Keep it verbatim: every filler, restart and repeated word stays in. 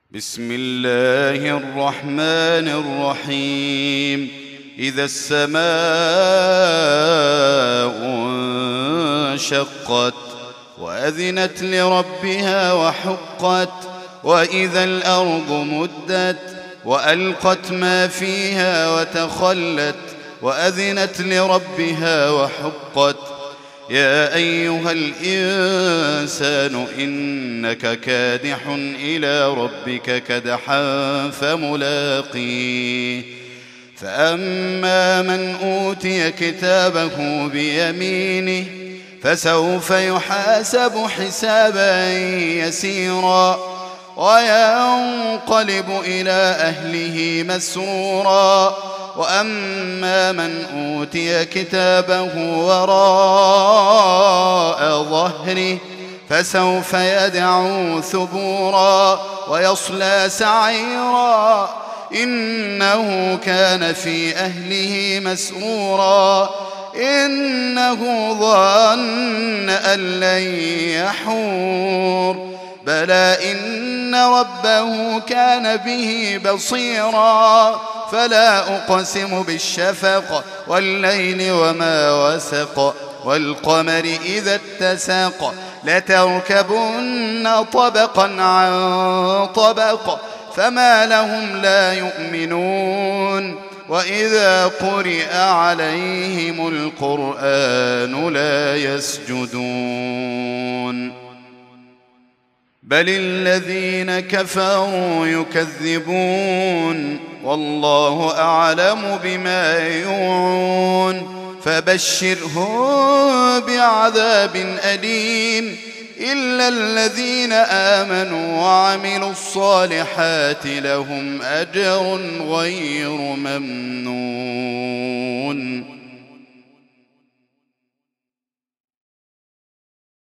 بسم الله الرحمن الرحيم. إذا السماء انشقت وأذنت لربها وحقت وإذا الأرض مدت وألقت ما فيها وتخلت وأذنت لربها وحقت. يا أيها الإنسان إنك كادح إلى ربك كدحا فملاقيه. فأما من أوتي كتابه بيمينه فسوف يحاسب حسابا يسيرا وينقلب إلى أهله مسرورا. وأما من أوتي كتابه وراء ظهره فسوف يدعو ثبورا ويصلى سعيرا إنه كان في أهله مسرورا إنه ظن أن لن يحور بلى إن ربه كان به بصيرا. فلا أقسم بالشفق والليل وما وسق والقمر إذا اتسق لتركبن طبقا عن طبق فما لهم لا يؤمنون. وإذا قرئ عليهم القرآن لا يسجدون بل الذين كفروا يكذبون والله أعلم بما يوعون. فبشرهم بعذاب أليم إلا الذين آمنوا وعملوا الصالحات لهم أجر غير ممنون.